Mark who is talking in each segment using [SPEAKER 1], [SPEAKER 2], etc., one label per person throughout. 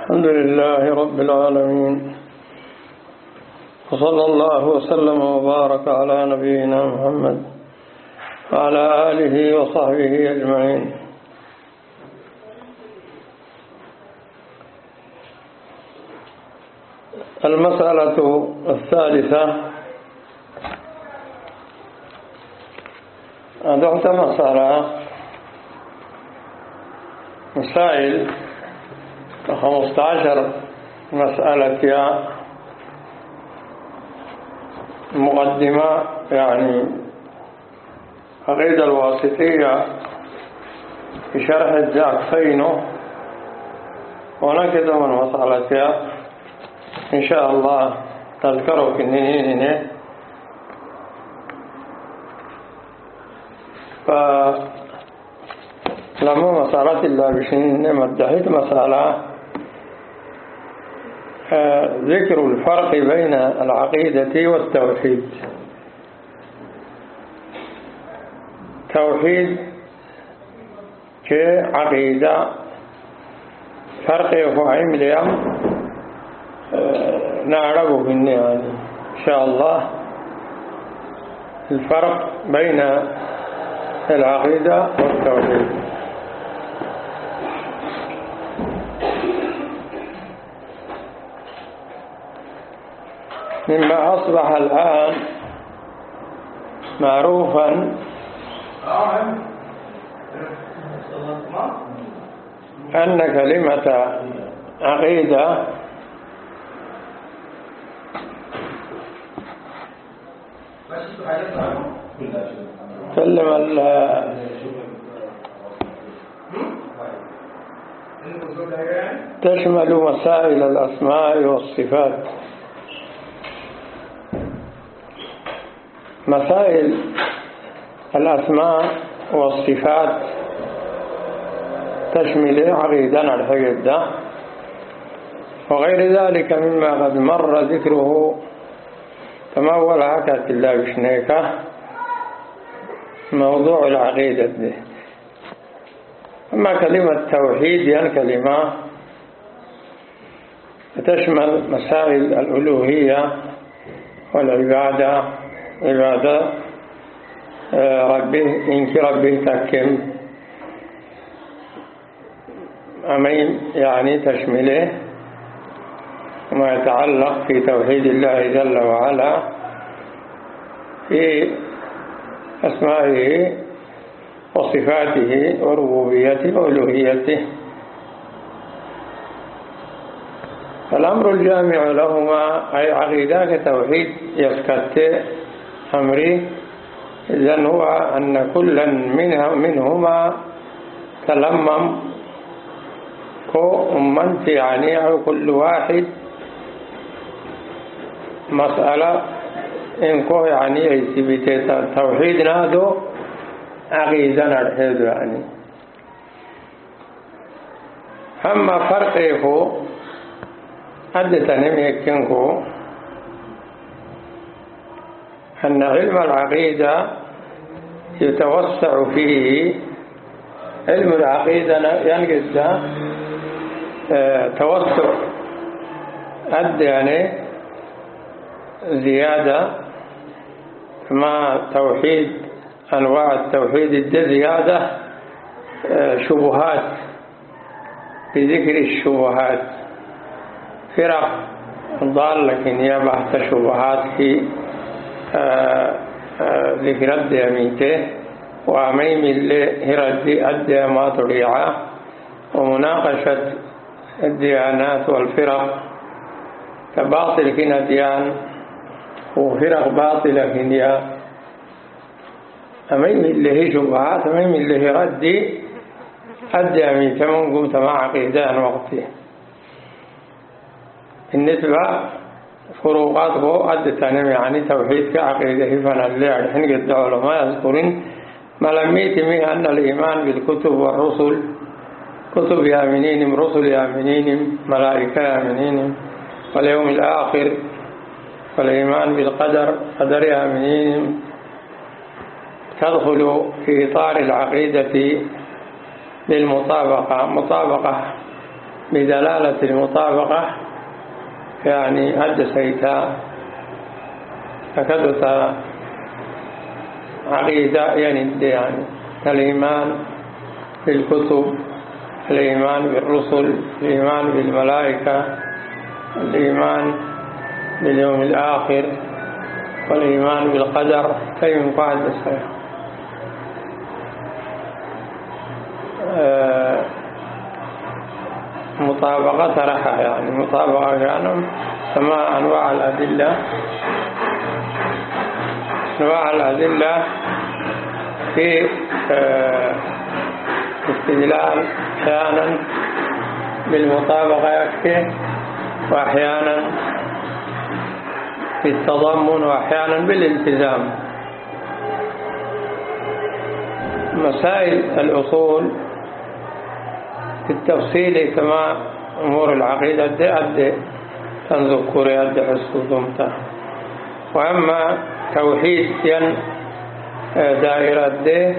[SPEAKER 1] الحمد لله رب العالمين، وصلى الله وسلم وبارك على نبينا محمد وعلى آله وصحبه أجمعين. المسألة الثالثة أدعت مسائل 15 مسألة مقدمة، يعني عقيدة الواسطية في شرح الزعفين، ونكد من مسألة إن شاء الله تذكروا في النهاية. فلما مسألة الله بشنين مدحت مسألة ذكر الفرق بين العقيدة والتوحيد. توحيد كعقيدة فرق يفعيم اليوم نعرفه في النهاية إن شاء الله، الفرق بين العقيدة والتوحيد. مما أصبح الآن معروفا أن كلمة عقيدة تشمل مسائل الأسماء والصفات. مسائل الأسماء والصفات تشمل عقيدة الحقيقة وغير ذلك مما قد مر ذكره، كما أول حكت الله بشنيكة موضوع العقيدة دي. أما كلمة توحيد يعني كلمة تشمل مسائل الألوهية والعبادة، عبادة ربه إنك ربه تكم أمين، يعني تشمله وما يتعلق في توحيد الله جل وعلا في أسمائه وصفاته وربوبيته وألوهيته. الأمر الجامع لهما أي عقيدة توحيد يسكت أمري، إذن هو أن كلا منهما تلمم كو أمنت، يعني أو كل واحد مسألة إنكو يعني يثبت توحيد نادو عقيدة نرحيد يعني. أما فرقه حدثني يكنكو أن علم العقيدة يتوسع فيه، علم العقيدة ينقص توسع قد يعني زيادة، ما توحيد أنواع التوحيد الزيادة شبهات، بذكر الشبهات فرق ضال، لكن هي بحث شبهات في ذكر الدياميته وعميم اللي هردي أدى ما طريعة ومناقشة الديانات والفرق كباطل كنا ديان وفرق باطلة كنا أميم اللي هي شبهات، أميم اللي هي ردي الدياميته من قمت مع عقيدان وقته. بالنسبة فروقاته أدتنا يعني توحيد كعقيدة فنالله الحين قد علماء يذكرون ملميت منها أن الإيمان بالكتب والرسل، كتب يامنين، رسل يامنين، ملائكة يامنين، واليوم الآخر، والإيمان بالقدر قدر يامنين، تدخل في إطار العقيدة بالمطابقة، مطابقة بدلالة المطابقة يعني أدسيتا فكدت عقيدة يعني الإيمان بالكتب، الإيمان بالرسل، الإيمان بالملائكة، الإيمان باليوم الآخر، والإيمان بالقدر كي قاعد الصحيح. مطابقة رحى يعني مطابقة يعني كما أنواع الأدلة في استدلال أحيانا بالمطابقة يكفي، وأحيانا بالتضمن، وأحيانا بالالتزام. مسائل الأصول في التفصيل كما أمور العقيدة أدي تنذكر أدي حسوثمته. وأما توحيد دائرة دي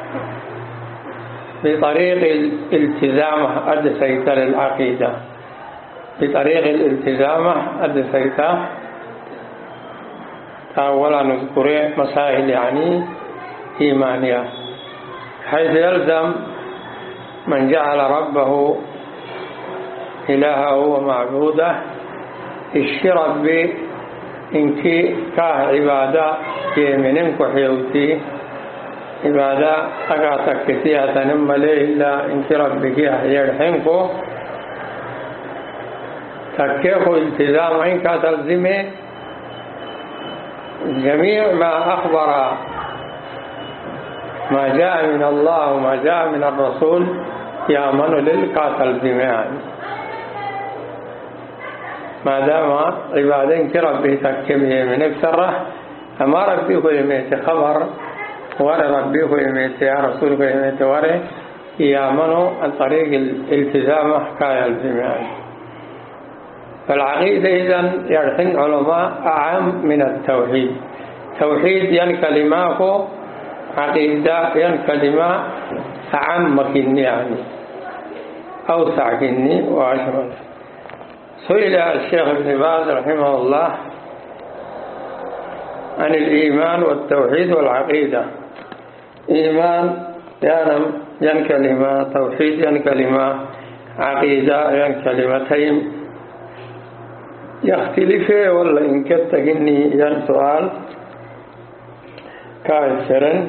[SPEAKER 1] بطريق الالتزام أدسيت للعقيدة، بطريق الالتزام أدسيت. أولا نذكر مسائل يعني إيمانية، حيث يلزم من جعل ربه إلهه ومعبوده الشرك بإنك كعبادة يمنك وحيوتي عبادة أقاتك كثيرة تنملي إلا إنك ربك يرحمك تكيخ التزام إنك تلزمه جميع ما أخبر ما جاء من الله وما جاء من الرسول يأمن للقاتل بمعنى ما دام عبادين كربه تكمه من اكثره أما ربيه يميت خبر ورى ربيه يميت يا رسوله يميت ورى يأمن عن طريق الالتزام حكاية البمعنى. فالعقيدة إذن يرحن علماء أعم من التوحيد. توحيد ين كلماته، عقيدة ين كلمة أعم كني يعني أوسع كني وأشمل. سئل الشيخ ابن باز رحمه الله عن الإيمان والتوحيد والعقيدة. إيمان ين كلمة، توحيد ين كلمة، عقيدة ين كلمتين، يختلف ولا إن كنت إني ين سؤال كافرا.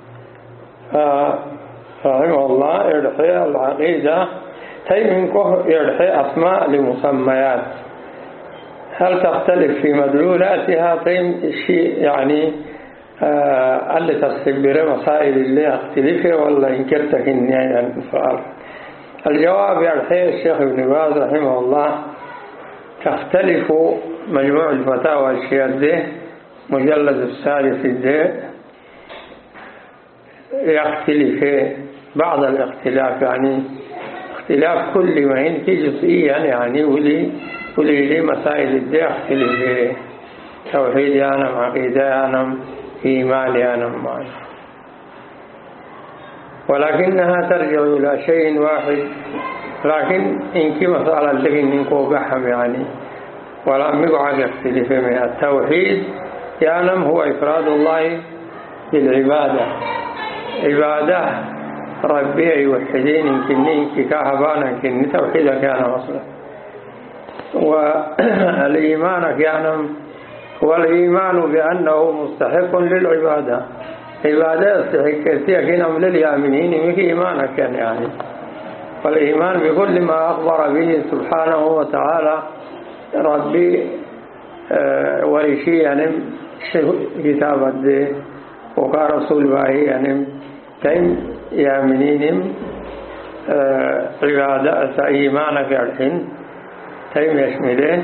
[SPEAKER 1] رحمه الله يرحي العقيدة تيمنكه يرحي أسماء لمسميات، هل تختلف في مدلولاتها؟ تيم الشيء يعني اللي تستبر مسائل اللي اختلفه ولا إن كنت إني ين سؤال. الجواب يرحي الشيخ ابن باز رحمه الله تختلف مجموع الفتاوى الشيخ مجلد الثالث يختلف بعض الاختلاف يعني اختلاف كل ما ينتج جزئيا يعني ولي مسائل الدين اختلف توحيد يانم، عقيدة يانم، إيمان يانم معي، ولكنها ترجع إلى شيء واحد. لكن إنك مسألة لكن إنكو بحم يعني ولا مقعد يختلف من التوحيد يانم هو إفراد الله بالعبادة، عبادة ربي يوحدين إنك كاهبانا إنك توحيدك كان مصلح. والإيمان كان هو الإيمان بأنه مستحق للعبادة، عبادة استحقتها كنم لليامنين مك إيمانك كان يعني. والإيمان بكل ما أخبر به سبحانه وتعالى ربي ورشي يعني كتاب الدين وقال رسول باهي يعني كم يامنين عبادة إيمانك الحين كم يشمله.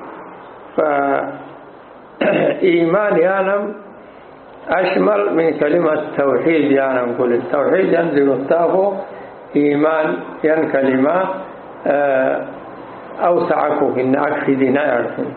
[SPEAKER 1] فإيمان يانم أشمل من كلمة توحيد يانم. كل التوحيد ينزل التافو، إيمان ين كلمة أوسعكم إن أكفدنا يعرفون.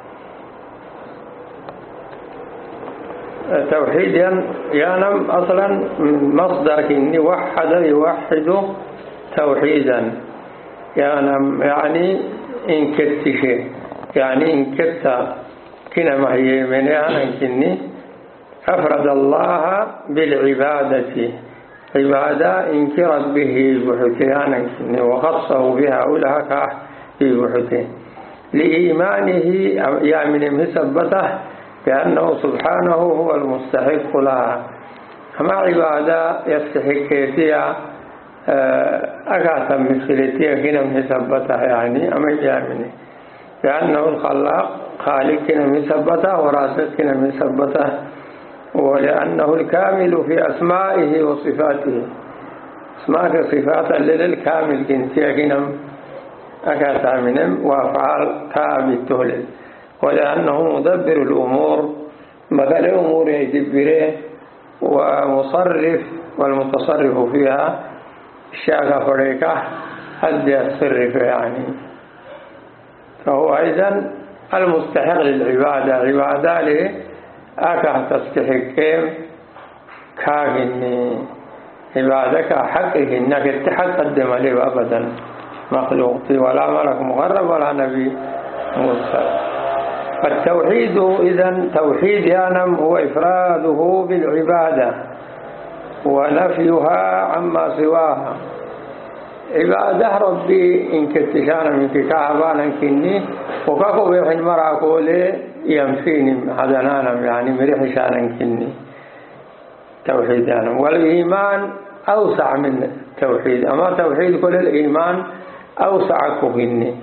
[SPEAKER 1] توحيد يانم أصلا مصدر إني وحد يوحد توحيدا، يعني إن كتشه يعني إن كت كنا مهي من كني أفرد الله بالعبادة عبادة انكرت به بحثيانا كني وخصه بها أولها في بحثه لإيمانه يعني مثبته بأنه سبحانه هو المستحق لها أما عبادة يستحقيتها أكاثا مثلتها كنا مثبته يعني أما يامنه بأنه الخلاق خالق كنا مثبته ورازق كنا مثبته ولأنه الكامل في أسمائه وصفاته أسماء صفاتا للكامل كنتيا كنا أكاثا منهم وأفعال كامل تهلل ولأنه مدبر الأمور مثل أمور يدبره ومصرف والمتصرف فيها الشاكة فريكة أدي الصرف يعني فهو أيضا المستحق للعبادة عبادة له أكا تستحقهم كاهن عبادك حقه إنك تقدم له أبدا مخلوق ولا ملك مقرب ولا نبي مرسل فالتوحيد إذن توحيد يانم هو إفراده بالعبادة ونفيها عما سواها عبادة ربي إن كتشانا من كعبانا كني وكاكو بيحن مراكولي ينفيني حدنانا يعني مريحشانا كني توحيد يانم والإيمان أوسع من التوحيد أما توحيد كل الإيمان أوسع كني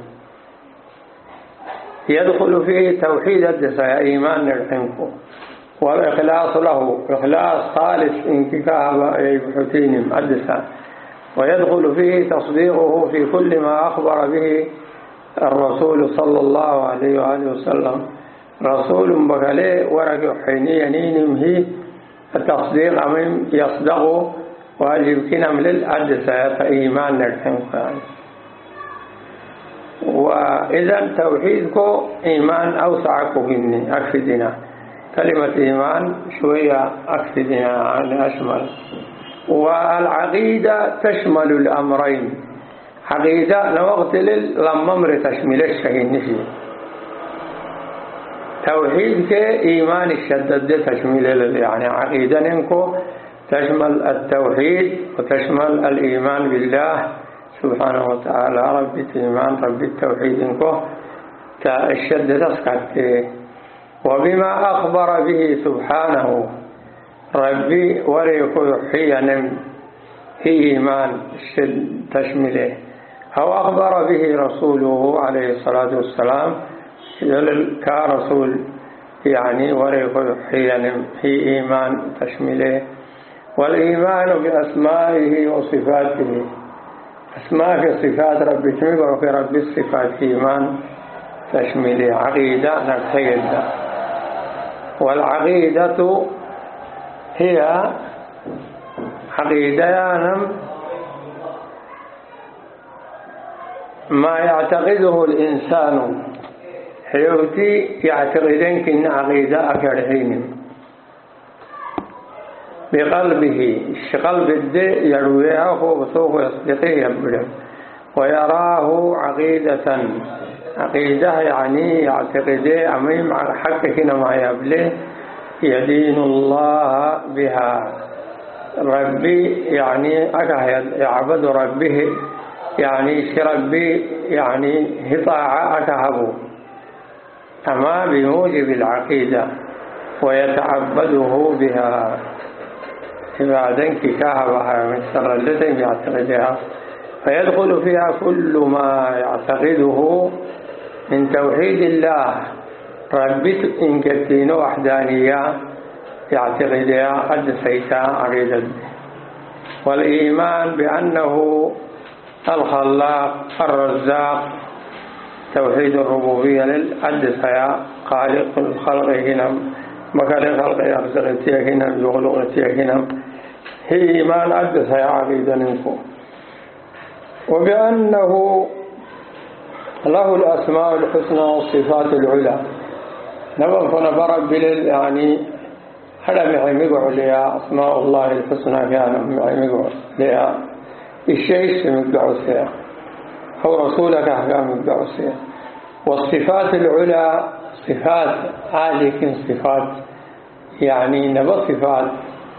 [SPEAKER 1] يدخل فيه توحيد الدساء إيمان الحنكو والإخلاص له إخلاص خالص انككاب يبحثين الدساء ويدخل فيه تصديقه في كل ما أخبر به الرسول صلى الله عليه وآله وسلم رسول بكالي ورق حيني ينينمه التصديق أمام يصدق واجب كنم للأدساء إيمان الحنكو وإذا توحيدكو إيمان أوسعكو هني أكفدنا كلمة إيمان شوية أكفدنا يعني أشمل والعقيدة تشمل الأمرين عقيدة لوقت لما أمر تشمل الشيء نفي توحيدك إيمان الشدد تشمل يعني عقيدة ننكو تشمل التوحيد وتشمل الإيمان بالله سبحانه وتعالى رب الإيمان رب التوحيد إنكو الشد تسكت وبما أخبر به سبحانه ربي وريكو يحيي هي إيمان الشد تشمله أو أخبر به رسوله عليه الصلاة والسلام كرسول يعني وريكو يحيي هي إيمان تشمله والإيمان بأسمائه وصفاته أسماء في صفات ربي تميقر في رب الصفات إيمان تشمل عقيدة نتخيل والعقيدة هي عقيدة ما يعتقده الإنسان حيوتي يعتقدين كن عقيدة أكرهين بقلبه قلب الدي يرويها وسوف يصدقه يبدأ ويراه عقيدة يعني يعتقده أمام حق هنا ما يبليه يدين الله بها ربي يعني يعبد ربه يعني ربي يعني هطاعة أكهبه أما بموجب العقيدة ويتعبده بها بعدين كهبها من سر التي يعتقدها فيدخل فيها كل ما يعتقده من توحيد الله ربي إن كتين وحدانية يعتقدها قد سيتا عقيدة والإيمان بأنه الخلاق الرزاق توحيد الربوبية للأدسية خالق الخلق هنا مكان خلق يرزق تيهنا يغلق تيهنا هي إيمان أدسية عقيدة ننكو وبأنه له الأسماء الحسنى والصفات العلى نبقى نبرب يعني هذا معيمقع لها أسماء الله الحسنى كان معيمقع لها الشيء سمقع فيها أو رسولك أحكام الدعوسية. والصفات العلى صفات عالية، صفات يعني نبى صفات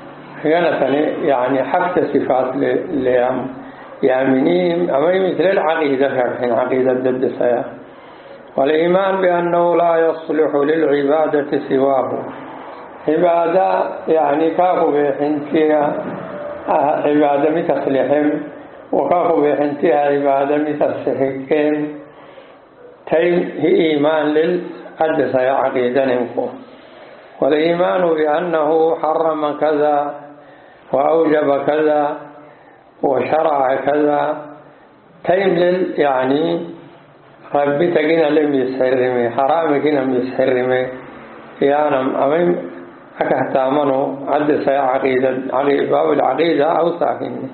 [SPEAKER 1] يعني حتى صفات ليامنين أمي مثل العقيدة كالحين عقيدة الدسية. والإيمان بأنه لا يصلح للعبادة سواه، عبادة يعني كافو بحنتها عبادة متصلحهم، وكافو بحنتها عبادة متصلحهم. هي إيمان للدسية عقيدة ننكو. والإيمان بأنه حرم كذا وأوجب كذا وشرع كذا تيملل يعني ربي تجينا لم يسحرمي حرام كنا يسحرمي يعني أمين أكهتامنه عد سيا عقيدة باب العقيدة أو ساكن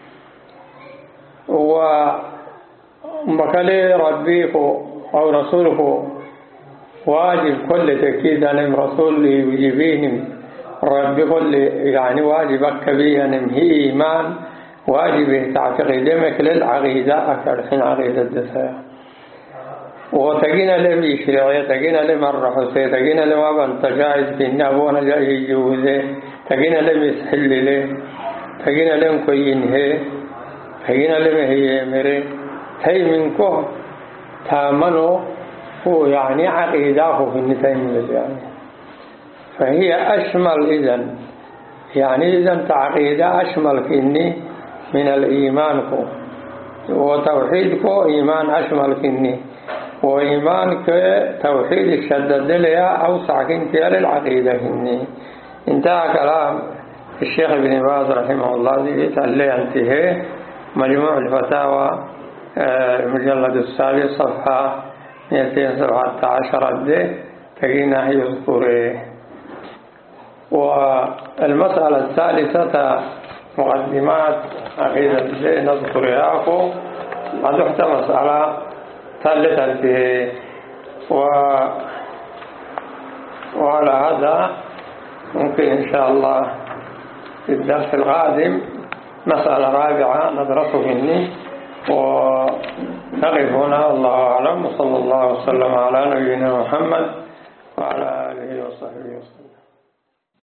[SPEAKER 1] ومكالي ربيك أو رسولك واجب كل تأكيد أن رسول يجيبيهم ربي كل يعني واجبك كبير هي إيمان واجب تعتقدمك للعقيدة أكثر حين عقيدة الدساء. وتجينا لم يشرع تجينا لم الرحسي تجينا لما بنتجايز بالنبونا جاي يجوزه تجينا لم يسحل له تجينا لم كينه تجينا لم هي مري هي منكم تامنوا هو يعني عقيداه في النتائج يعني. فهي أشمل إذن يعني إذن تعقيدة أشمل كني من الإيمان وتوحيدك إيمان أشمل كني وإيمانك توحيد الشدد لها أوسع كنتي للعقيدة كني. انتهى كلام الشيخ ابن باز رحمه الله ذي اللي انتهى مجموع الفتاوى المجلد الثالث صفحة 217 دي تجينا يذكره. والمسألة الثالثة مقدمات عقيدة دي نذكرها هذا مسألة ثالثة فيه. وعلى هذا ممكن إن شاء الله في الدرس القادم مسألة رابعة ندرسه مني ونقف هنا. الله أعلم، وصلى الله وسلم على نبينا محمد وعلى آله وصحبه وسلم.